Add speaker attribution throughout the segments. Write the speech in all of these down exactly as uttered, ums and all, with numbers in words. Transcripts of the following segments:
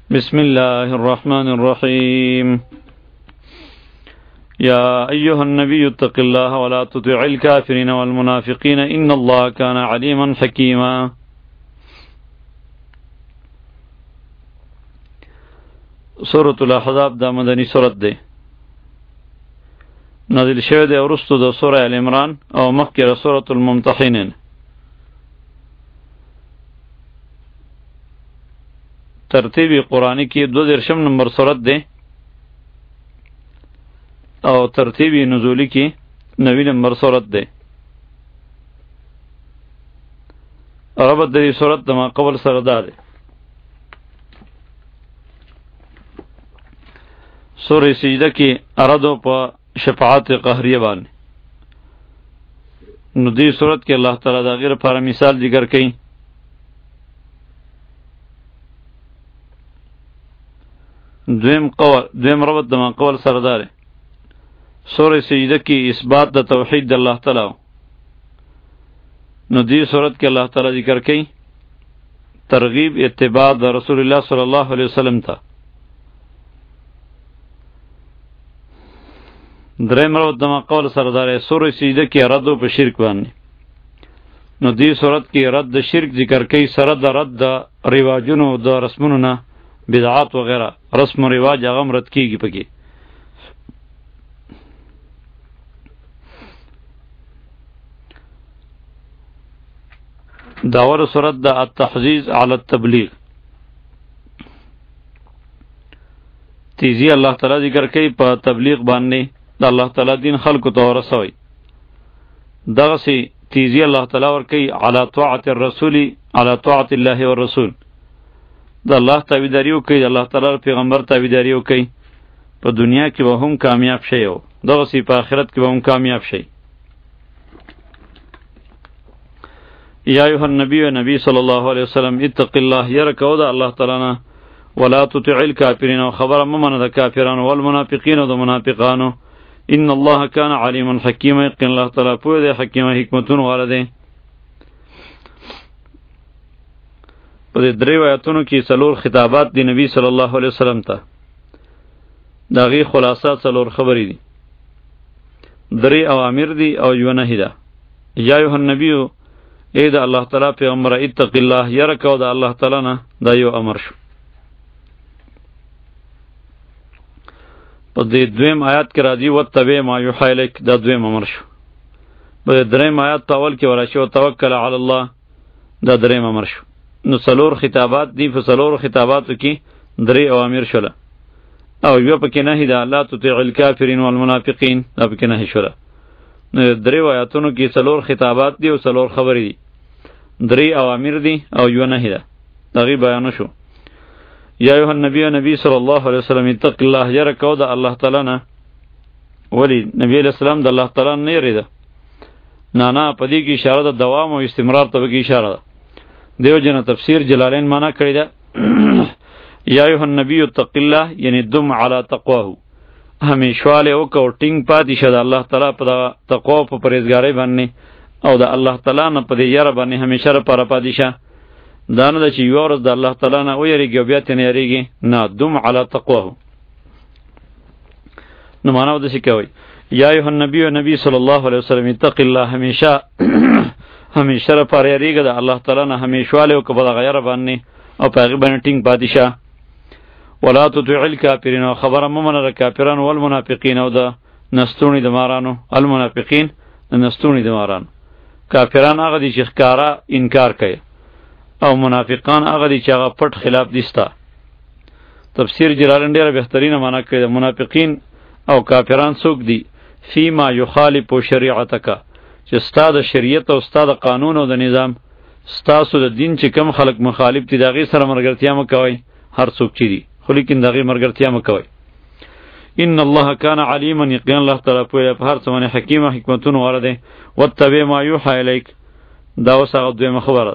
Speaker 1: بسم الله الرحمن الرحيم يا أيها النبي اتق الله ولا تطع الكافرين والمنافقين إن الله كان عليما حكيما. سورة الأحزاب دا مدنی سورت ده، نازل شوه ده ورستو ده سورة العمران او مخکره سورة الممتحنين. ترتیبی قرآنی کی دو درشم نمبر سورت ده او ترتیبی نزولی کی نوی نمبر سورت ده. ربط دری سورت دما قبل سردار ده. سورہ سجدہ کی اردو پا شفاعت قہریہ بانی نو دی صورت کے اللہ تعالیٰ دا غیر پارا مثال ذکر کئی. دویم قول دویم ربط دما قول سردار سورہ سجدہ کی اثبات دا توحید دا اللہ تعالیٰ نو دی صورت کے اللہ تعالیٰ ذکر کئی ترغیب اتباع دا رسول اللہ صلی اللہ علیہ وسلم تا. دریم ربط دما قول سردار سورہ سجدہ کی رد و شرک بانی نو دی صورت کی رد شرک ذکر کئی سرد رد رواجونو دا رسمونو نا بدعات وغیرہ رسم و رواج اغم رد کی گی پکی. داور صورت دا التحزیز علی التبلیغ تیزی اللہ تعالی ذکر کئی پا تبلیغ باننے دا اللہ تعالی دین خلق تو رسوی. دغسی تیزی اللہ تعالی ورکی علی طاعت الرسول علی طاعت اللہ والرسول دا اللہ تابعداریو کئی دا اللہ تعالی پیغمبر تابعداریو کئی پا دنیا کی وہ ہم کامیاب شئی ہو دغسی پا آخرت کی وہ ہم کامیاب شئی. یا ایوہ النبی و نبی صلی اللہ علیہ وسلم اتق اللہ یرکو دا اللہ تعالی نا ولا تطع الکافرین و خبر ممن دا کافران والمنافقین و دا منافقانو ان اللہ کان علیم حکیم یقین اللہ تعالی پوی دے حکیم حکمتون واردے. پدے دری آیاتونو کی سلور خطابات دی نبی صلی اللہ علیہ وسلم تا داغی خلاصات سلور خبری دی دری اوامر دی او یو نهی دا. یا ایوہ النبیو اے دا اللہ تعالی پیغمبر اتق اللہ یرکو دا اللہ تعالی نا دا یو امر شو. پدے دویم آیات کے راضی واتبع ما یوحی الیک دا دویم امر شو. پدے دریم آیات تاول کے وراشو توکل علی اللہ دا دریم امر شو. نو سلور خطابات دی فسلور خطاباتو کی دری اوامر شولا او یو پکی نهی دا لا تطیع الکافرین والمنافقین دا پکی نهی شولا. نو دری آیاتونو کی سلور خطابات دی و سلور خبری دی دری اوامر دی او یو نهی دا داغی بیانو شو. یا ایوہ النبی و نبی صلی اللہ علیہ وسلم اتق اللہ یرکو دا اللہ تعالی نا ولی نبی علیہ السلام دا اللہ تعالی نا یری دا نانا پدی کی اشارہ دا دوام و استمرار تبکی اشارہ دا. دیو جنا تفسیر جلالین مانا کری دا یا ایوہ النبی اتق اللہ یعنی دم علی تقواہو ہمیشوالے اوکا و ٹنگ پاتی شد اللہ تعالی پا دا تقوہ پا پریزگاری باننے او دا اللہ تعالی نا پا دی یار باننے ہمیشہ را پارا پاتی شا دانا دا چی یورز دا اللہ تعالی نا او یریگی و بیاتی نیریگی نا دم علی تقواہو. نماناو دا سکوئی یا ایوہ النبی و نبی صلی اللہ علیہ وسلم اتق اللہ ہمیشہ ہمیشہ را پار یریگا دا اللہ تعالی نا ہمیشوالے او کبا دا غیر باننے او پاگی بانی ٹنگ پاتی شا. ولا تطع الکافرین و خبر ممن را کافران والمنافقین او دا نستونی دمارانو المنافقین نستونی دمارانو. کافران آغا دی چی خکارا انکار کئی او منافقان آغا دی چی آغا پٹ خلاف دیستا. تفسیر جلالن دیر بہترین مانا کئی دا منافقین او کافران سوک دی فی ما یخالف شریعتکا چی ستا دا شریعت او ستا دا قانون او دا نظام ستاسو دا دین چی کم خلق مخالف تی داغی سر مرگرتیا مکوئی ہر سوک چی دی خو لیکن داغی مرگرتیا مکوئی. ان اللہ کان علیما یقین اللہ تعالی پویا پا ہر سمانی حکیم حکمتون واردے. واتبع ما یوحی الیک داو ساغ دوی مخبر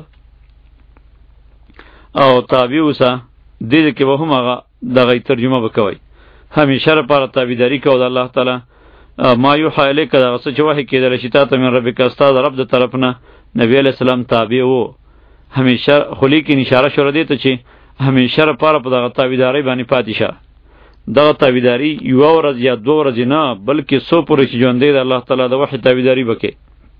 Speaker 1: او تابعو سا دید که با هم آغا داغی ترجمه بکوئی ہمیشہ را پارا تابعداری کو دا اللہ تعالی ما یوحی الیک دا غصه چه وحی که دا لشتات من ربک استاد رب دا طرفنا نبی علیہ السلام تابع و ہمیشہ خلی کی نشارہ شروع دیتا چی همیشه لپاره په دغه تابعدارۍ باندې پاتې شه. دغه تابعداري یوه ورځ یا دوه ورځې نه بلکې څو پورې چې ژوندی د الله تعالی د وحي تابعداري وکړې.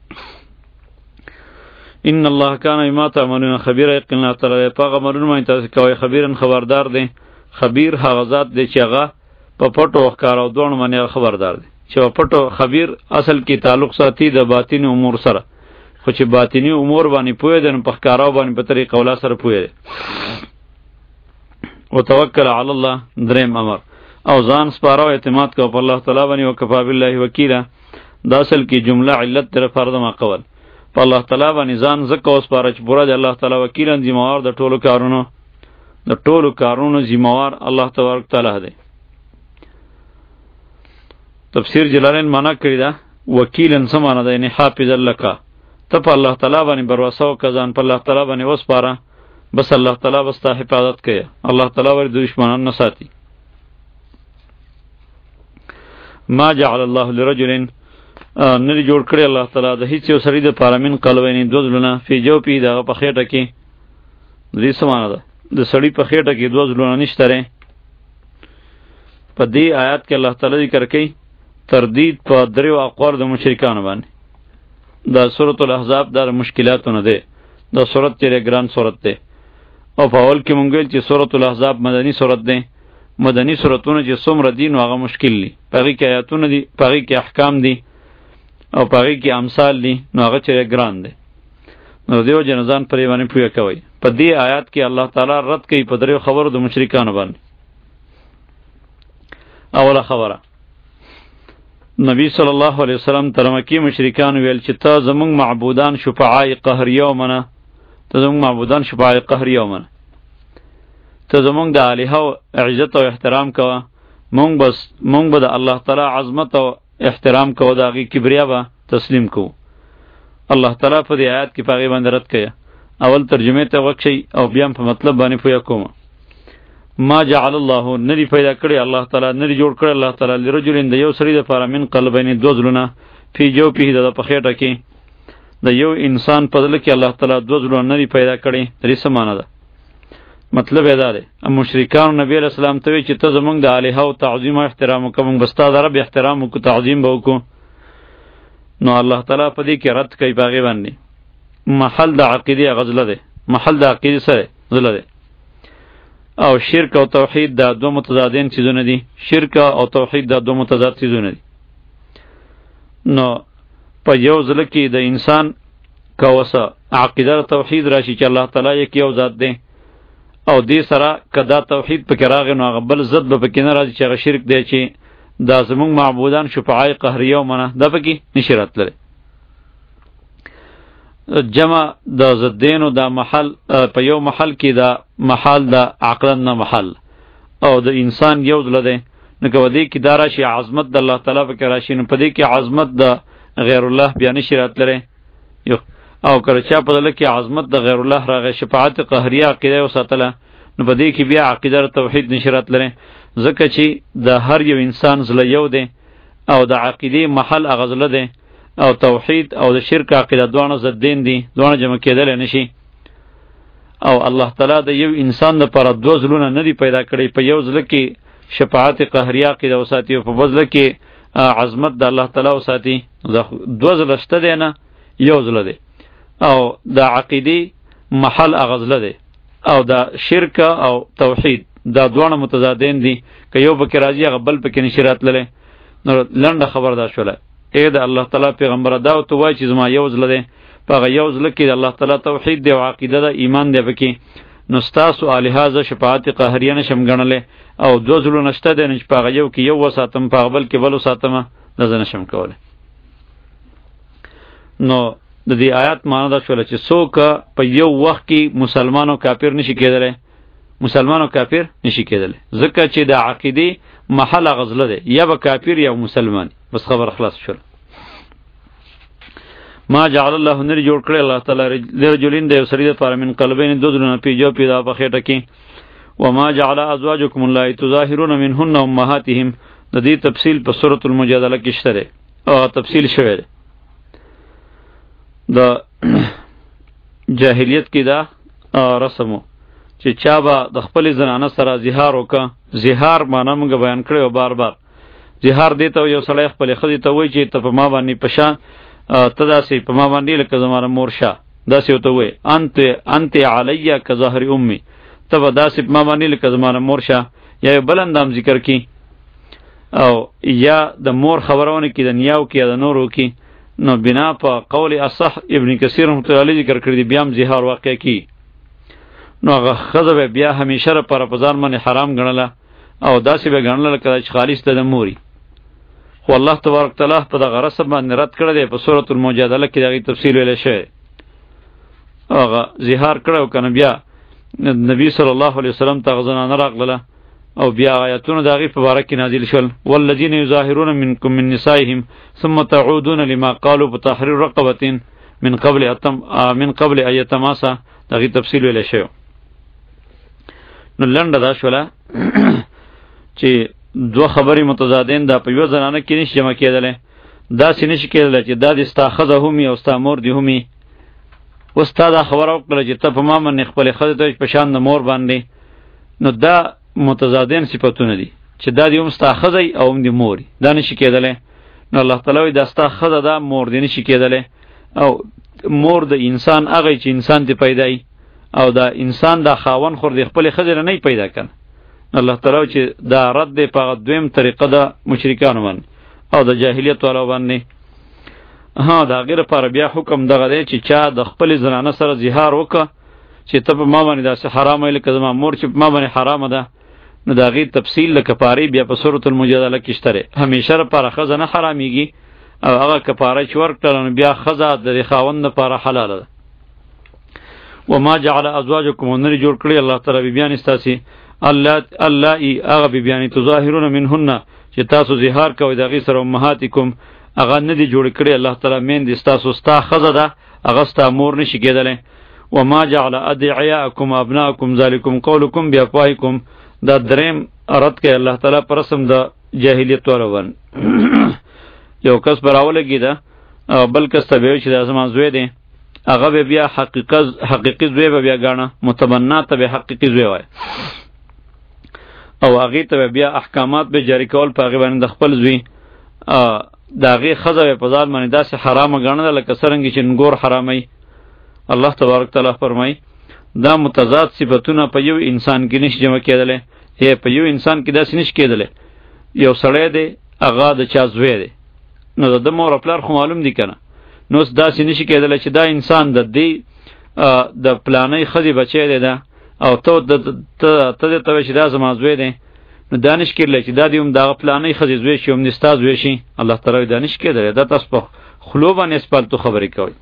Speaker 1: ان الله کان بما تعملون خبیرا، یقینا الله تعالی په هغه عملونو باندې تاسو کوئ خبیرن خبردار دی. خبیر هغه ذات دی چې هغه په پټو او ښکاره او دواړو باندې خبردار دی. چې په پټو خبیر اصل کې تعلق ساتي د باطني امور سره، خو چې باطني امور باندې پوهه ده نو په ښکاره باندې په طریقه ولا سره پوهه ده. وتوکل علی الله دریم امر، او ځان سپاره او اعتماد کو په الله تعالی باندې، وکفا بالله وکیلا. دا اصل کې جمله علت در فرض ما قول په الله تعالی باندې ځان زکه اوس پاره چې پورا دی الله تعالی وکیلان ذمہوار د ټولو کارونو د ټولو کارونو ذمہوار الله تبارک تعالی دی. تفسیر جلالین معنا کړی دا وکیلن سمانه ده یعنی حافظ لک، ته په الله تعالی باندې بروسه او کزان په الله تعالی باندې اوس پاره بس الله تعالی بس ته حفاظت کوي، الله تعالی ور دشمنان نه ساتي. ما جعل الله لرجل نری جوړ کړی الله تعالی د هیڅ یو سړي د پاره من قلبین دو ځلونه فی جو پی دغه په خېټه کې دې سمانه ده د سړي په خېټه کې دو ځلونه نشته ره. په دې آیات کې الله تعالی ذکر کوي تردید په دریو اقوال د مشرکانو باندې. دا سورۃ الاحزاب د مشکلاتونه ده، دا سورۃ تیرې ګران سورۃ ده. او په اول کې مونږ ویل چې سورۃ الاحزاب مدنی سورۃ ده. مدنی سورتونه چې څومره دي نو هغه مشکل دي، پغې کې آیاتونه دي، پغې کې احکام دي او پغې کې امثال دي، نو هغه چې ګران دي. نو دیو جنزان پرې باندې پوهه کوي. په دې آیات کې الله تعالی رد کوي په دریو خبرو د مشرکانو باندې. اوله خبره، نبی صلی الله علیه وسلم تر مکی مشرکان ویل چې ته زمونږ معبودان شفعای قهریه ومنه، ته زمونږ معبودان شفعای قهریه ومنه، ته زمونږ د الها عزت او احترام کوه، مونږ بس مونږ به د الله تعالی عظمت او احترام کوو، د هغې کبریا به تسلیم کوو. الله تعالی په دې آیات کې په هغې باندې رد کوي. اول ترجمې ته غوږ شئ او بیا په مطلب باندې پوهه کوم. ما جعل الله ندی پیدا کړی الله تعالی ندی جوړ کړی الله تعالی لرجل د یو سړي دپاره من قلبین دو زړونه فی جوفه د په خېټه کې د یو انسان په زړه کې الله تعالی دو زړونه ندی پیدا کړی. درې څه معنی ده؟ مطلب یې دا دی مشرکانو نبی علیہ السلام ته وی چې ته زمونږ د الها او تعظیم او احترام وکړه، موږ به ستا د رب احترام وکړو، تعظیم به وکړو. نو الله تعالی په دې کې رد کوي په هغې باندې. محل د عقیدې غزله دی، محل د عقیدې سره غزله دی. او شرک او توحید دا دو متضادین چیزونه دي. شرک او توحید دا دو متضاد چیزونه دي. نو په یو ځل کې د انسان کوسه عقیده توحید راشي چې الله تعالی یک یو ذات دی، او دې سره کدا توحید پکې راغی نو هغه بل ضد به پکې نه راځي چې هغه شرک دی چې دا زمونږ معبودان شفعای قهریه ومنه، دا پکې نشي راتللی. جمع د ضدینو دا محل په یو محل کې دا محل د عقلن نه محل او د انسان یو ځل دی. نو که دې کې دا راشي عظمت د الله تعالی پکې راشي نو په دې کې عظمت د غیر الله بیا نشي راتللی. او کله چې په دې کې عظمت د غیر الله راغی شفاعت قهریه عقیده وساتله نو په دې کې بیا عقیده توحید نشي راتللی، ځکه چې د هر یو انسان زله یو دی او د عقیدې محل هغه زله دی، او توحید او د شرک عقیده دواړه ضدین دي، دواړه جمع کېدلی نشي. او الله تعالی د یو انسان لپاره دوه زلونه نه دي پیدا کړي، په یو زله کې شفاعت قهریه عقیده وساتي او په بل زله کې عظمت د الله تعالی وساتي. دوه زله شته دی نه، یو زله دی. او د عقیدې محل هغه زله دی، او د شرک او توحید دا دواړه متضادین دي، که یو پکې راځي هغه بل پکې نشي راتللی. نو لنډه خبر دا شوله ای د الله تعالی پیغمبره دا ورته وایي چې زما یو زله دی، په هغه یو زله کې د الله تعالی توحید دی او عقیده ده، ایمان دی پکې. نو ستاسو الها زه شفاعت قهریه نشم ګڼلی، او دوه زلونه شته دی نو چې په هغه یو کې یو وساتم په هغه بل کې بل وساتمه، دا زه نشم کولی. نو د دې آیات معنی دا شوله چې څوک په یو وخت کې مسلمان او کافر نشي کېدلی، مسلمان او کافر نشي کېدلی، ځکه چې د عقیدې محل هغه زله دی، یا به کافر یا مسلمان. بس خبر خلاص شول. ما جعل الله نری جوړ کړی الله تعالی لرجلین د یو سړي دپاره من قلبین دو زړونه فی جوفه دا په خېټه کې. وما جعل ازواجکم اللاتي تظاهرون منهن امهاتهم، د دې تفصیل په سورۃ المجادله کې شته دی او تفصیل شوی دی. د جاهلیت کې دا رسمو چې چا به د خپل زنانه سره زهار وکړه. زهار معنا موږ بیان کړی بار بار. زهار دی ته یو سړی خپل ښځې ته وایي چې ته په ما باندې په شان ته داسې په ما باندې لکه زما مور شه، داسې ورته وایي انت انت علیه که ظهر امي، ته به داسې په ما باندې لکه زما مور شه. یا یو بل اندام ذکر کی او یا د مور خبرونه کې د نیاو کې یا د نورو کې، نو بنا په قول اصح ابن کثیر رحمۃ اللہ علیہ ذکر کړی دی بیا هم زهار واقع کی، نو هغه ښځه به بیا همیشه لپاره په ځان باندې حرام ګڼله او داسې به ګڼله لکه چې خالص د موري. خو الله تبارک تعالی په دغه رسم باندې رد کړی دی. په سورة المجادله کې د هغې تفصیل ویلی شوی. هغه زهار کړی او که نه بیا نبی صلی الله علیه وسلم ته هغه زنانه راغلله او بیا آیاتونه د هغې په باره کې نازل شول. والذین یظاهرون منکم من نسائهم ثم تعودون لما قالوا بتحریر رقبة من قبل اتم من قبل ان یتماسا، د هغې تفصیل ویلی شوی. نو لنډه دا شوله چې دوه خبرې متضادین دا په یوه زنانه کې نشي جمع کېدلی. داسې نشي کېدلی چې دا دې ستا ښځه هم وي او ستا مور دې هم وي. اوس تا دا خبره وکړله چې ته په ما باندې خپلې ښځې ته په شان د مور باندې، نو دا متضادین صفتونه دي چې دا دې هم ستا ښځه او هم دې مور دا نشي کېدلی. نو الله تعالی وایي دا ستا ښځه ده، مور دې نشي کېدلی. او مور د انسان هغه چې انسان دې پیدا وي او دا انسان دا خاون خور دې خپلې ښځې نه پیدا کړه. الله تعالی چې دا رد دی په دویم طریقه د مشرکانو باندې او د جاهلیت والا باندې. ها د هغې لپاره بیا حکم دغه دی چې چا د خپلې زنانه سره زهار وکړه چې ته په ما باندې داسې حرامه یې لکه زما مور چې په ما باندې حرامه ده، نو د هغې تفصیل د کفارې بیا په سورة المجادله کې شته دی. همیشه لپاره ښځه نه حرامېږي او هغه کفاره چې ورکړله نو بیا ښځه د دې خاوند لپاره حلاله ده. وما جعل ازواجکم او نه جوړ کړي الله تعالی بیبیانې ستاسې اللائي هغه بیبیانې تظاهرون منهن چې تاسو زهار کوئ د هغې سره امهاتکم، هغه نه دي جوړې کړي الله تعالی میندې ستاسو، ستا ښځه ده هغه ستا مور نشي کېدلی. وما جعل ادعیاءکم ابناءکم ذلکم قولکم بافواهکم، دا دریم رد کوي الله تعالی په رسم د جاهلیت والا باندې. یو کس به راولګېده او بل کس ته به وایي چې دا زما زوی دی، هغه به بیا حقیقي زوی به بیا ګاڼه، متبنا ته به حقیقي زوی وایي او هغې ته به بیا احکامات به جاری کول په هغې باندې د خپل زوی. د هغې ښځه به په ځان باندې داسې حرامه ګڼله لکه څرنګې چې نګور حراموي. الله تبارک تعالی فرمایي دا متضاد صفتونه په یو انسان کې نشي جمع کېدلی. یا په یو انسان کې داسې نشي کېدلی یو سړی دی هغه د چا زوی دی، نو د ده مور او پلار خو معلوم دي که نه، نو اوس داسې نشي کېدلی چې دا انسان د دې د پلانۍ ښځې بچی دی ده او ته ته دې ته وایې چې دا زما زوی دی، نو دا نشي کېدلی چې دا دې هم د هغه پلانۍ ښځې زوی شي هم دې ستا زوی شي. الله تعالی وایي دا نشي کېدلی، دا تاسو په خولو باندې اسپالتو خبرې کوئ.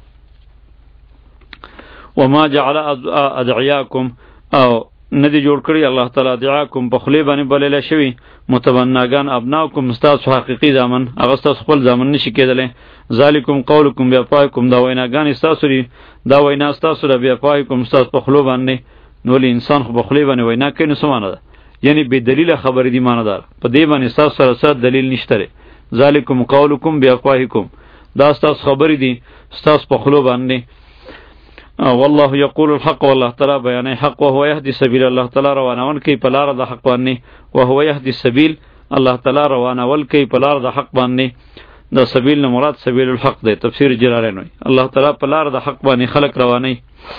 Speaker 1: وما جعل ادعیاکم او ندی جوړ کړی الله تعالی ادعیاکم په خولې باندې بللی شوي متبناګان ابناکم ستاسو حقیقي زامن، هغه ستاسو خپل زامن نشي کېدلی. ذالکم قولکم بیافواهکم، دا ویناګانې ستاسو دي، دا وینا ستاسو ده بیافواهکم ستاسو په خولو باندې. نو ولې انسان خو په خولې باندې وینا کوي نو څه معنی ده؟ یعنی بې دلیله خبرې دي معنیدار، په دې باندې ستاسو سره څه دلیل نشته دی. ذالکم قولکم بیافواهکم، دا ستاسو خبرې دي ستاسو په خولو باندې. والله یقول الحق، والله تعالی بیانې حق، وهو یهدی سبیل، الله تعالی روانول کوي په لاره د حق باندې. وهو یهدی سبیل، الله تعالی روانول کوي په لاره د حق باندې. د سبیل نه مراد سبیل الحق دی. تفسیر جلالین وایي الله تعالی په لاره د حق باندې خلق روانوي.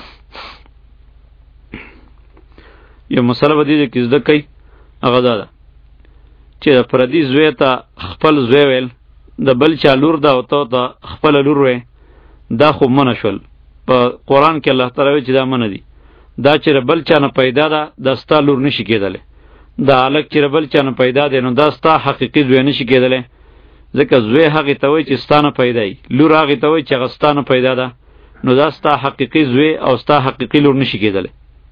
Speaker 1: یو مسله به دې کې زده کوي هغه دا ده چې د پردي زوی ته خپل زوی ویل، د بل چا لور ده او ته ته خپله لور وی، دا خو منع شول. په قرآن کې الله تعالی وایي چې دا منع دي. دا چې بل چا نه پیدا ده دا ستا لور نشي کېدلی. دا هلک چې بل چا نه پیدا دی نو دا ستا حقیقي زوی نشي کېدلی، ځکه زوی هغې ته وایي چې ستا نه پیدا وي، لور هغې ته وایي چې هغه ستا نه پیدا ده، نو دا ستا حقیقي زوی او ستا حقیقي لور نشي کېدلی.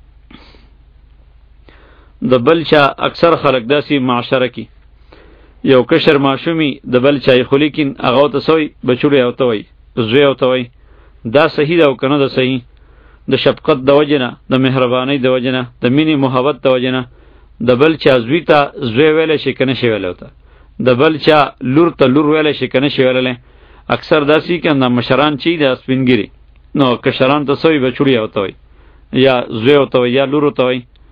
Speaker 1: د بل چا اکثر خلک داسې معاشره کې یو کشر ماشومي د بل چا خو لیکن هغه ته سوی بچوړی او ته وایي زوی او ته وایي، دا صحیح ده او که نه ده صحیح؟ د شفقت د وجې نه، د مهربانۍ د وجې نه، د مینې محبت د وجې نه د بل چا زوی ته زوی ویلی شي که نه شي ویلی ورته، د بل چا لور ته لور ویلی شي که نه شي ویلی. اکثر داسې که د مشران چې د سپینګیري نو کشران ته سوی بچوړی او ته وایي یا زوی او ته وایي یا لور ته وایي،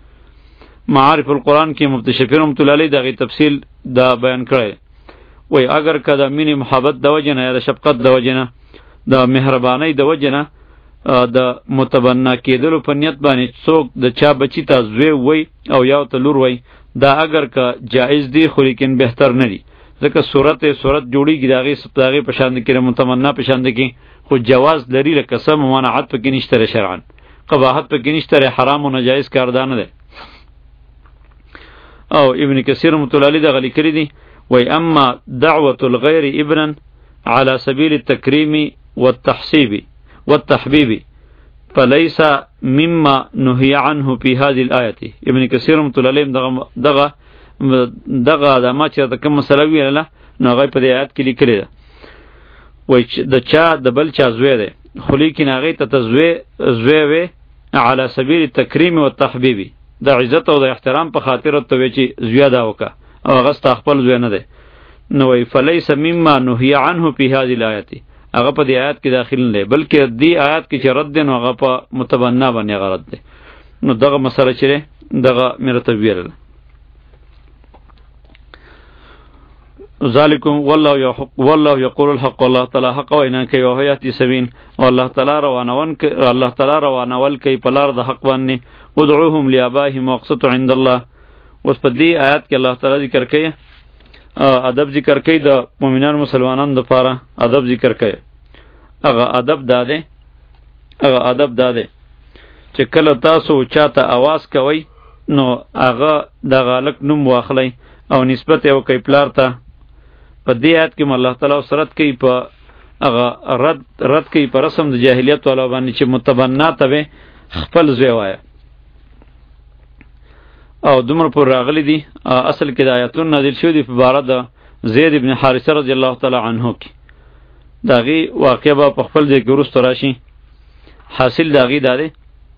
Speaker 1: معارف القرآن کې مفتی شفیع رحمت الله علیه دغه تفصیل دا بیان کړی وای اگر که د مینې محبت د وجه نه یا د شفقت د وجه نه د مهربانۍ د وجه نه د متبنا کېدلو په نیت باندې څوک د چا بچی ته زوی وای او یو ته لور وای دا اگر که جایز دی خو لیکن بهتر نه دی ځکه صورت صورت جوړیږي د هغې د هغې په شان کې د متمنا په شان کې خو جواز لري لکه څه ممانعت پکې نشته شرعا قباحت پکې نشته حرام و ناجایز کار دا نه دی او ابن کثیر رحمة الله علیه دغه لیکلي دي وای اما دعوة الغیر ابنا على سبيل التكريم والتحسيب والتحبيب فليس مما نهي عنه في هذه الآية. ابن کثیر رحمة الله علیه دغه دغه دغه د ما چې د کوم مسله ویله نو هغه په دې آیات کې لیکلي ده وای د چا د بل چا زوی دی خو لیکن هغې ته ته زوی زوی وی على سبیل التکریم والتحبیب د عزت او د احترام په خاطر ورته وی چې زوی دا وکړه او هغه ستا خپل زوی نه دی نو وای فلیس مما نهی عنه فی هذه الآیات هغه په دې آیات کې داخل نه دی بلکې دې آیات کې چې رد دی نو هغه په متبنا باندې هغه رد دی نو دغه مسله چې دغه مې راته ویله ذالکم والله یحق والله یقول الحق والله تعالی حق وینا کوي او هیاتی سبین والله تعالی روانون الله تعالی روانول کوي په لار د حق باندې ادعوهم لآبائهم واقسطوا عند الله اوس په دې آیات کې الله تعالی ذکر کوي ادب ذکر کوي د مؤمنانو مسلمانانو لپاره ادب ذکر کوي هغه ادب داده هغه ادب داده چې کله تاسو چاته आवाज کوي نو هغه د غالک نوم واخلئ او نسبت یې وکړئ پلار ته په دې آیات کې الله تعالی سرت کوي په هغه رد رد کوي په رسم د جاهلیت والا باندې چې متبنا ته خپل زوی وایه او دومره پر راغلی دي اصل کې د آیاتون نازل شوي دي په باره د زید ابن حارثه رضی الله تعالی عنه کې د هغې واقع به په خپل ځای کې وروسته راشي حاصل د هغې دا دی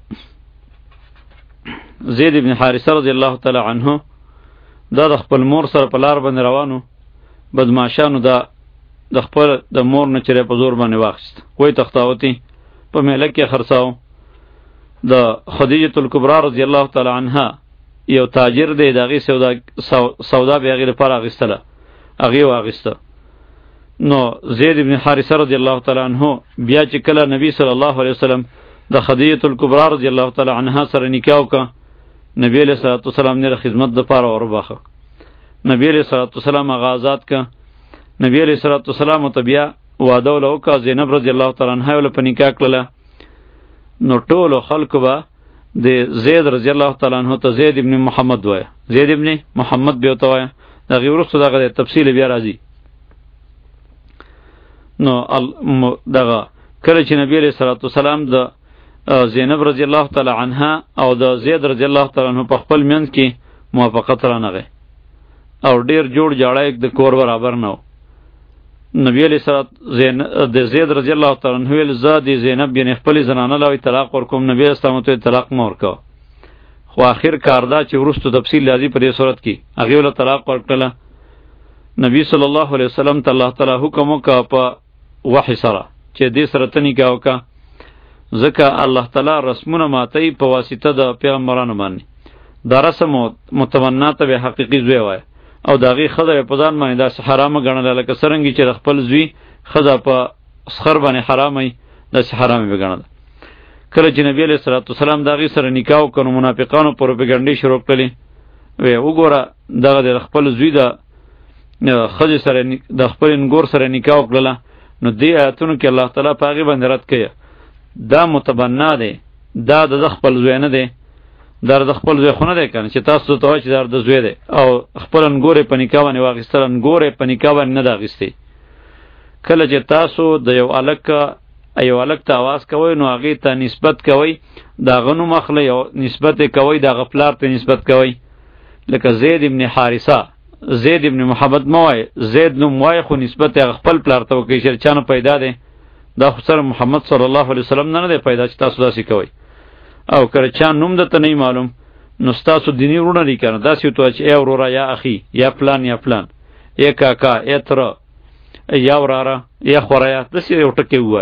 Speaker 1: زید ابن حارثه رضی الله تعالی عنه دا د خپل مور سره په لار باندې روانو بدماشانو دا د خپل د مور نه چیرې په زور باندې واخیست وای تختاوتی په میله کې خرڅاو د خدیجه الکبرى رضی الله تعالی عنها یو تاجر دی دغه سودا سودا به هغه لپاره اغستله هغه واغسته نو زید ابن حارثه رضی الله تعالی عنه بیا چې کله نبی صلی الله علیه وسلم د خدیجه الکبرى رضی الله تعالی عنها سره نکاح وکړ نبی علیہ الصلوۃ والسلام نه خدمت د پاره ورباخه نبی علیہ الصلوۃ والسلام غازات کا نبی علیہ الصلوۃ والسلام ته بیا وعده ولو کا زینب رضی الله تعالی عنها ول په نکاح کړله نو ټول خلکو با د زید رضی الله تعالی عنہ ته زید ابن محمد وای زید ابن محمد به وته وای دغه ورسره دغه تفصیل بیا راځي نو دغه کله چې نبی علیہ الصلوۃ والسلام د زینب رضی الله تعالی عنها او د زید رضی الله تعالی عنہ په خپل منځ کې موافقت رانغه او ډیر جوړ جاړه یک د کور برابر نه نبی علیہ الصلوۃ زین د زید رضی الله تعالی عنہ ول زاد زینب بن خپل زنانه لوي طلاق ورکوم نبی اسلام ته طلاق مور کو خو اخر کار دا چې ورستو تفصیل لازم په دې صورت کې هغه ول طلاق ورکړه نبی صلی الله علیه وسلم ته الله تعالی حکم وکړ په وحی سره چې دې سره تنی کا وکړه ځکه الله تعالی رسمونه ماتي په واسطه د پیغمبرانو باندې دا رسم متمنا ته حقیقي زوی وای او داغي خدای په ځان باندې دا حرام غنل لکه سرنګي چې خپل زوی خدا په سخر باندې حرامي د حرامي بغنل کله چې نبی علیہ الصلوۃ والسلام داغي سره نکاح وکړو منافقانو پروپاګاندا شروع کړي وی وګوره دغه د خپل زوی د خځې سره د خپل انګور سره نکاح وکړه نو دې آیاتونو کې الله تعالی پاغي باندې رد کړي دا متبنا دی دا د خپل زوی نه دی در د خپل زوی خونه دی کنه چې تاسو ته وایي چې در د زوی دی او خپل انګورې په نکاح باندې واخیستل انګورې په نکاح باندې نه ده اخیستې کله چې تاسو د یو الک یو الک ته आवाज کوئ نو هغې ته نسبت کوئ د هغه نوم اخلئ او نسبت یې کوئ د هغه پلار ته نسبت کوئ لکه زید ابن حارثه زید ابن محمد مه وایئ زید نوم وایئ خو نسبت یې خپل پلار ته وکړئ چې چا نه پیدا دی دا خو سره محمد صلی الله علیه وسلم نه دی پیدا چې تاسو داسې کوئ او کله چا نوم درته نه معلوم نو ستاسو دیني وروڼه دي که نه داسې ورته چې ای وروره یا اخي یا پلان یا پلان ای کاکا ای تره یا وراره یا خوریا داسې یو ټکی ووایئ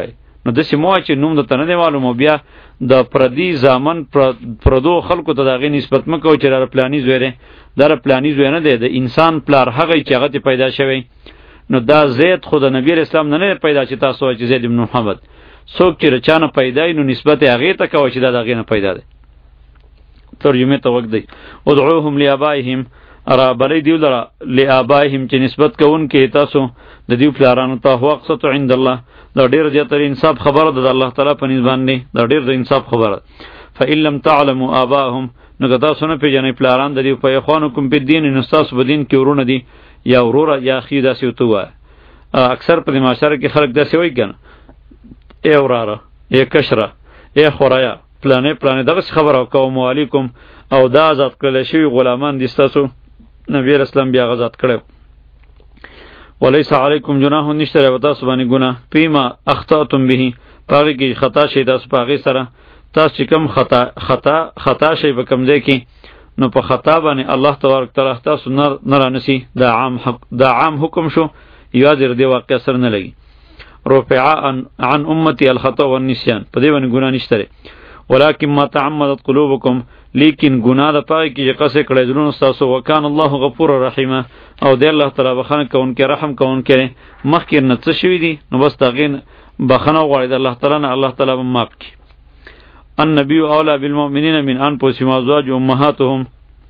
Speaker 1: نو داسې مو وایه چې نوم درته نه دی معلوم او بیا د پردي زامن پردو خلکو ته د هغې نسبت مه کوئ چې دا د پلاني زوی دی. دا د پلاني زوی نه دی، د انسان پلار هغه چې هغه ته پیدا شوی. نو دا زید خو د نبی علیه السلام نه نه پیدا چې تاسو وایئ چې زید بن محمد. څوک چې د چا نه پیدا وي نو نسبت یې هغې ته کوئ چې دا د هغې نه پیدا دی. ترجمې ته وخت دی. ادعوهم لآبائهم، رابلئ دیو لره لآبائهم چې نسبت کوونکې تاسو د دیو پلارانو ته، هو اقسط عند الله، دا ډېر زیاتره انصاف خبره ده د الله تعالی په نسبت باندې، دا ډېر د انصاف خبره. فإن لم تعلموا آباءهم، نو که تاسو نه پېژنئ پلاران د دیو، فإخوانکم فی الدین، نو ستاسو په دین کې ورونه دي یا وروره یا اخي، داسې ورته ووایه. اکثر په دې معاشره کې خلک داسې وایي که نه، ای وراره، ای کشره، ای خورایا، پلانې پلانې دغسې خبره کوم علیکم، او دا آزاد کړلی شوي غلامان دي ستاسو، نبی اسلام بیا آزاد کړی. ولیس علیکم جناح، نشته دی په تاسو باندې ګناه، فیما اخطأتم به، په هغې کې خطا شئ تاسو په هغې سره. تاسو چې کوم خطا خطا خطا شئ په کوم ځای کې، نو په خطا باندې الله تبارک تعالی تاسو نه رانیسي. دا عام حق دا عام حکم شو، یوازې د دې واقع سره نه لګي. رفع عن امتی الخطا والنسیان، په دې باندې ګناه نشته دی. ولکن ما تعمدت قلوبکم، لیکن ګناه د پاره کې چې قصې کړی زړونه ستاسو. وکان الله غفور رحیمه، او دی الله تعالی بخښنه کوونکی رحم کوونکی دی. مخکې نه څه شوي دي نو بس د هغې بخښنه وغواړئ د الله تعالی نه، الله تعالی به معاف کړي. النبي اولی بالمؤمنین من انفسهم وازواجهم امهاتهم،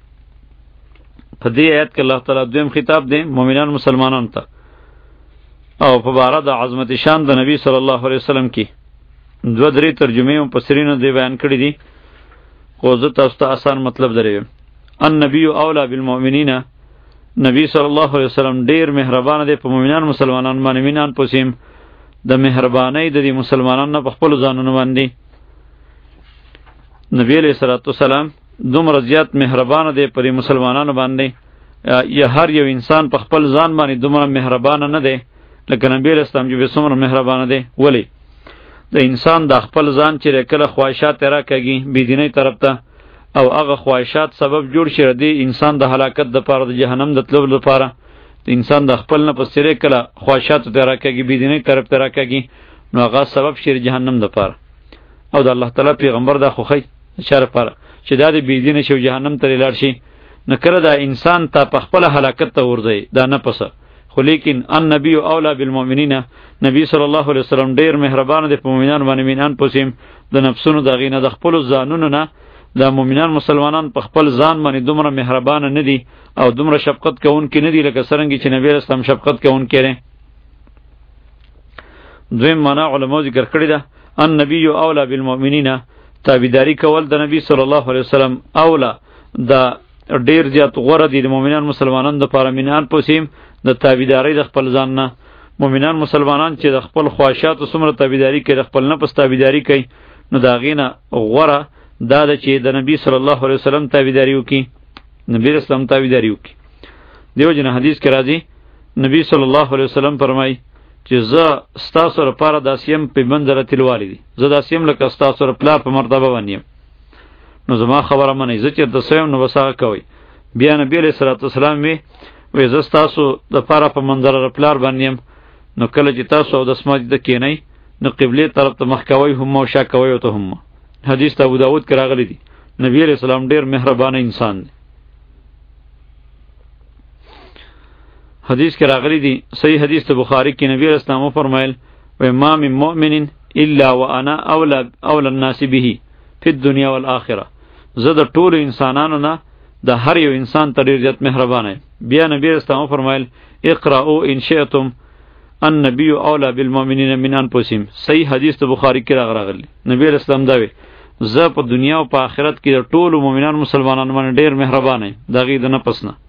Speaker 1: په دې آیت کې الله تعالی دویم خطاب دی مؤمنان مسلمانانو ته، او په باره د عظمت شان د نبی صلی الله علیه وسلم کې دو درې ترجمې مفسرینو دې بیان کړي دي، خو زه تاسو ته آسان مطلب درېږم. النبي اولی بالمؤمنین، نبی صلی الله علیه وسلم ډېر مهربانه دی په مؤمنان مسلمانان باندې. من انفسهم، د مهربانۍ د دې مسلمانانو نه په خپلو ځانونو باندې. نبی علیه الصلاة والسلام دومره زیات مهربانه دی په دې مسلمانانو باندې، یا هر یو انسان په خپل ځان باندې دومره مهربانه نه دی لکه نبی علیه السلام چې به څومره مهربانه دی. ولی د انسان د خپل ځان چې کله خواهشات را کږي بېدینۍ طرف ته، او هغه خواهشات سبب جوړ شي د انسان د هلاکت دپاره، د جهنم د تلو لپاره، د انسان د خپل نفس چې کله خواهشاتو ته را کږي بېدینۍ طرف ته را کږي، نو هغه سبب شي د جهنم دپاره. او د الله تعالی پیغمبر دا خوښی چا لپاره چې دا د بېدینه شي او جهنم ته لاړ شي، نه کله دا انسان ته په خپله هلاکت ته ورځي دا نه پسه. خو لیکن النبی اولی بالمؤمنین، نبی صلی الله علیه وسلم ډیر مهربان دی په مؤمنان باندې. من انفسهم، د نفسونو د هغې نه، د خپلو ځانونو نه. د مؤمنان مسلمانان په خپل ځان باندې دومره مهربانه نه دي او دومره شفقت کوونکي نه دي لکه څرنګه چې نبی اسلام شفقت کوونکی دی. دویم معنا علماء ذکر کړې ده، النبی اولی بالمؤمنین، تابعداري کول د نبی صلی الله علیه وسلم اولا دا ډیر زیات غوره دي د مؤمنان مسلمانانو دپاره. من انفسهم، د تابعدارۍ د خپل ځان نه. مؤمنان مسلمانان چې د خپل خواهشاتو څومره تابعداري کوي، د خپل نفس تابعداري کوي، نو د هغې نه غوره دا ده چې د نبی صلی الله علیه وسلم تابعداري وکړي، نبی اسلام تابعداري وکړي. دیو جن حدیث کې راځي نبی صلی الله علیه وسلم فرمایي چې زه ستاسو لپاره داسې یم په منزلة الوالد، زه داسې یم لکه ستاسو د پلار په مرتبه باندې یم، نو زما خبره منئ، زه چېرته څه یم نو بس هغه کوئ. بیا نبی علیه صلات وسلام وی وی زه ستاسو دپاره په منظره د پلار باندې یم، نو کله چې تاسو اودس ماجده کښېنئ نو قبلې طرف ته مخ کوئ هم او شا کوئ ورته هم. حدیث ته ابو داود کې راغلی دی. نبی علیه السلام ډېر مهربانه انسان دی. حدیث کې راغلی دی، صحیح حدیث ته بخاری کې نبی علیه السلام وفرمایل و ما من مؤمن الا وانا اولا اولا الناس به فی الدنیا والآخره، زه د ټولو انسانانو نه د هر یو انسان ته ډېر زیات مهربانه یم. بیا نبی علیه السلام وفرمایل اقرأوا ان شئتم النبی اولا بالمؤمنین من انفسهم. صحیح حدیث ته بخاری کې راغلی. نبی علیه السلام دا وی زه په دنیا او په آخرت کې د ټولو مؤمنانو مسلمانانو باندې ډېر مهربانه یم د هغې د نفس نه.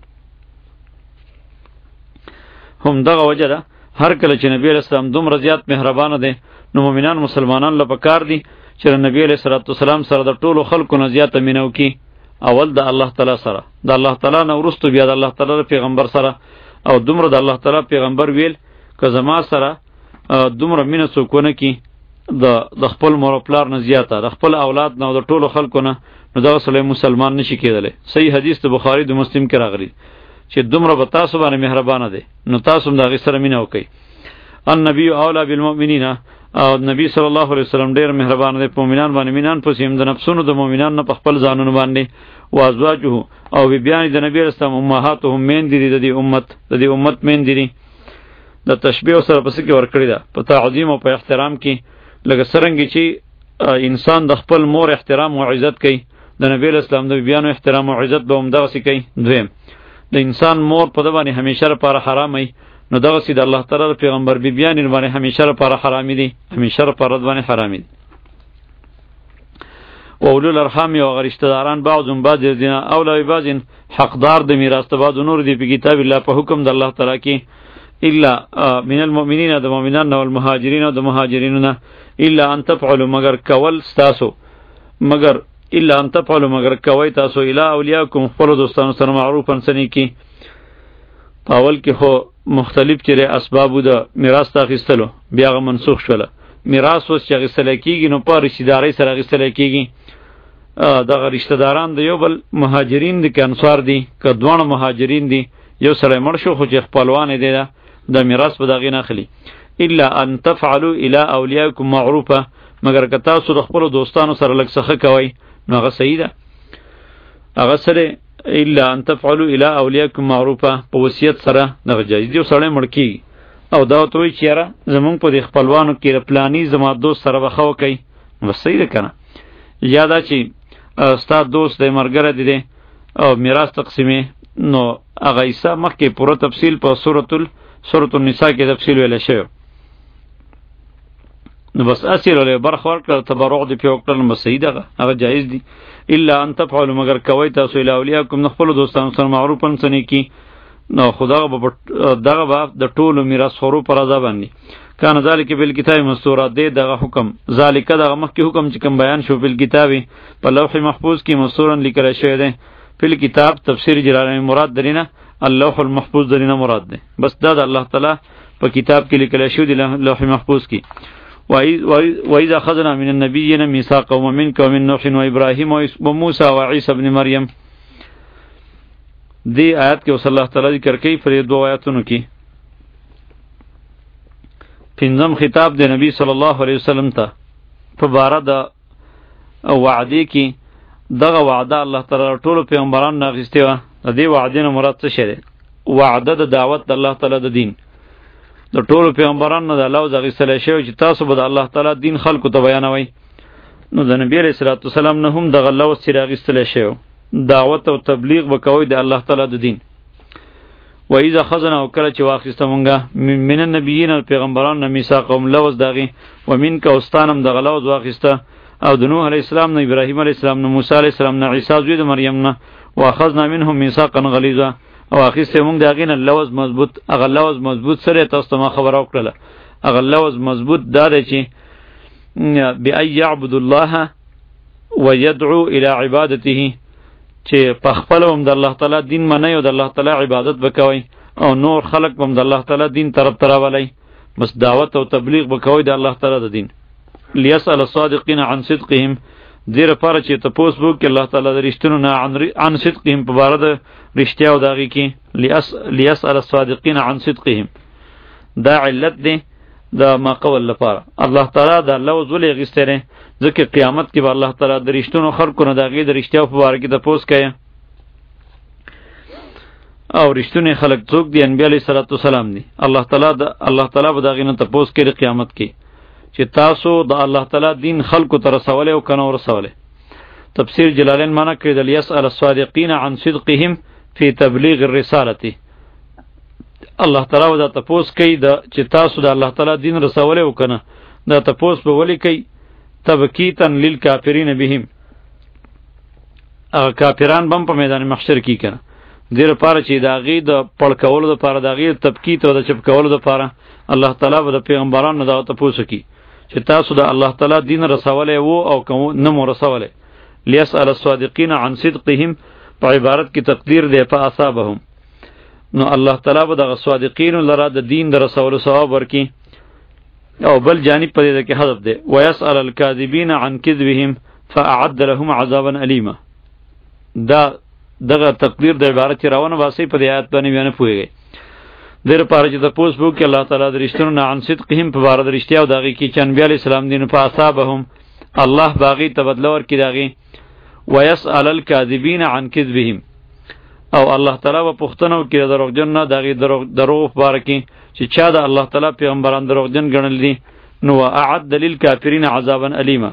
Speaker 1: هم دغه وجه ده هر کله چې نبی علیه السلام دومره زیات مهربانه دی، نو مؤمنان مسلمانان له پکار دي چې د نبی علیه الصلاة والسلام سره د ټولو خلکو نه زیاته مینه وکړي. اول د الله تعالی سره، د الله تعالی نه وروسته بیا د الله تعالی پیغمبر سره. او دومره د الله تعالی پیغمبر ویل که زما سره دومره مینه څوک ونه کړي د د خپل مور او پلار نه زیاته، د خپل اولاد نه او د ټولو خلکو نه، نو دغه سړی مسلمان نشي کېدلی. صحیح حدیث د بخاري د مسلم کې راغلی چې دومره به تاسو باندې مهربانه دی، نو تاسو هم د هغې سره مینه وکئ. النبی اولی بالمؤمنین، او نبی صلی الله علیه وسلم ډیر مهربان دی په مؤمنان باندې مینان پسیم د نفسونو د مؤمنان نه په خپل ځانونو باندې وازواجه او بی بیان د نبی رسول امهاتهم مین دي د دې امت د دې امت مین دي د تشبیه سره پس کې ور کړی دا په تعظیم او په احترام کې لکه سرنګي چې انسان د خپل مور احترام او عزت کوي د نبی اسلام د بیان احترام او عزت به هم دغه سي کوي. دویم د انسان مور په د باندې همیشه لپاره حرام وي نو دغه سي د الله تعالی پیغمبر بی بیان باندې همیشه لپاره حرام دي همیشه لپاره باندې حرام دي. و اولو الارحام او غرشته داران بعضون بعض دینه اولای بعضین حقدار د میراث ته بعض نور دی په کتاب الله په حکم د الله تعالی کې الا من المؤمنین د مؤمنان او المهاجرین او د مهاجرین نه الا ان تفعلوا مگر کول تاسو مگر الا ان تفعلوا مگر کوي تاسو الی اولیاءکم خپل دوستانو سره معروفن سنی کی پاول کې هو مختلف چره اسباب د میراث تاخیستلو بیا غ منسوخ شول میراث اوس چې غسل کیږي نو په رشتہداري سره غسل کیږي دغه رشتہ داران د یو بل مهاجرین دي که انصار دي که دوه مهاجرین دي یو سره مړ شو خو چې خپلوان دي د میراث په دغه نه خلی الا ان تفعلوا الى اولیاءکم معروفه مگر که تاسو د خپل دوستانو سره لږ څه کوي نو هغه صحیح ده هغه سره الا ان تفعلوا الى اولیاءکم معروفه په وصیت سره دغه جایز دی سره مړ کی او دا ته وی چیرې زمونږ په د خپلوانو کې پلانی زما دوست سره بخو کوي نو صحیح ده کنه یاده چې استاد دوست د مرګره دي او میراث تقسیمه نو هغه ایسا مخکې پوره تفصیل په سورۃ ال سورۃ النساء کې تفصیل ویل شوی نو بس اصل له برخ ورکړه تبرع دی په وکړل مسیده هغه جایز دی الا ان تفعلوا مگر کوي تاسو له اولیاءکم خپل دوستانو سره معروفن سنی کی نو خدا دغه باب د ټولو میراث خورو پر ازا باندې کان ذالک بالکتاب مستور دی دغه حکم ذالک دغه مخکې حکم چې کوم بیان شو بل کتابی په لوح محفوظ کې مستورن لیکل شوی دی په کتاب تفسیر جلالین مراد درینه اللوح المحفوظ درینه مراد دی بس دا د الله تعالی په کتاب کې لیکل شوی دی لوح محفوظ کې وإذا أخذنا من النبيين ميثاقا ومنك ومن نوح وإبراهيم وموسى وعيسى ابن مريم دی آیات کې وصلی الله تعالی ذکر کوي پر دو آیاتونو کې پنځم خطاب د نبی صلی الله علیه وسلم ته په باره د وعده کې دغه وعده الله تعالی ټول پیغمبرانو نه اخیستې وه د دې وعدې نه مراد څه شی دی وعده د دعوت د الله تعالی د دین د ټولو پیغمبرانو نه د الله وعده اخیستلی شوی چې تاسو به د الله تعالی دین خلکو ته بیانوئ نو د نبی علیه صلات وسلام نه هم دغه لوز چې راغیستلی شوی دعوت او تبلیغ وکوي د الله تعالی د دین و اذا خزنا او کله چې واخیسته مونږه من النبیین پیغمبران نه میثاقهم لوز داغي و من کا استانم دغه لوز واخیسته او د نوح علی السلام نه ابراهیم علی السلام نه موسی علی السلام نه عیسی زوی د مریم نه واخذنا منهم میثاقا غلیظا او اخیسته مونږ داغي نه لوز مضبوط هغه لوز مضبوط سره تاسو ما خبر او کړله هغه لوز مضبوط دار چې بأن يعبد الله ويدعو الى عبادته چې په خپل هم د الله تعالی دین منئ او د الله تعالی عبادت وکوي او نور خلق هم د الله تعالی دین طرف تراولي بس دعوت او تبلیغ وکوي د الله تعالی د دین لیسأل الصادقین عن صدقهم دیر پاره چې تاسو وو کې الله تعالی د رښتینو نه عن صدقهم په باره د رښتیا او داږي کې لیسأل الصادقین عن صدقهم دا علت دی دا ما قول لپاره الله تعالی دا لوز ولې غستره ځکه قیامت کې به الله تعالی د رښتونو خلکو نه دغه د رښتیا په اړه کې د پوس کوي او رښتونی خلک څوک دي انبیاء علیه السلام دي الله تعالی د الله تعالی به دغه نه تپوس کوي قیامت کې چې تاسو د الله تعالی دین خلکو ته رسولې او کنه رسولې تفسیر جلالین معنا کړی د لیسأل الصادقین عن صدقهم فی تبلیغ الرسالة الله تعالی دا تپوس کوي د چې تاسو د الله تعالی دین رسولې او کنه دا تپوس به ولي کوي تبکیتن للکافرین بهم هغه کافران بم په میدان محشر کې کنه دیر پاره چې دا غي د پړ کولو د پاره دا غي تبکیت او د چپ کولو د پاره الله تعالی به د پیغمبرانو دا تپوس کوي چې تاسو د الله تعالی دین رسولې وو او کوم نه مو رسولې لیسأل الصادقین عن صدقهم په عبارت کې تقدیر دی په اصابهم نو الله تعالی به د صادقین لره د دین د رسولو ثواب ورکي او بل جانب په دې کې حذف دی ويسأل الكاذبین عن كذبهم فأعد لهم عذابا الیما دا دغه تقدیر د عبارت روانه واسي په آیات باندې بیان پويږي دیر پاره چې تپوس وکړي کې الله تعالی د رښتینو نه عن صدقهم په باره د رښتیا او د هغې کې چې انبیا علیه السلام دي نو فاصابهم الله به هغې ته بدله ورکړي د هغې ویسأل الکاذبین عن کذبهم او الله تعالی به پوښتنه وکړي د دروغجن نه د هغې دروغ په باره کې چې چا د الله تعالی پیغمبران دروغجن ګڼل دي نو واعد للکافرین عذابا الیما.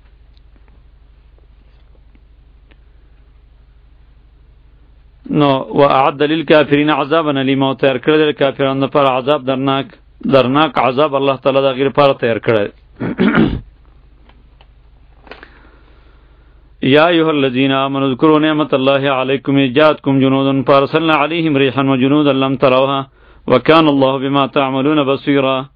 Speaker 1: نو واعد للکافرین عذابا الیما او تیار کړی د کافرانو لپاره عذاب درناک درناک عذاب الله تعالی د هغې لپاره تیار کړی. یا ایها الذین آمنوا اذکروا نعمت الله علیکم اذ جاءتکم جنود فارسلنا علیهم ریحا وجنودا لم تروها وکان الله بما تعملون بصیرا.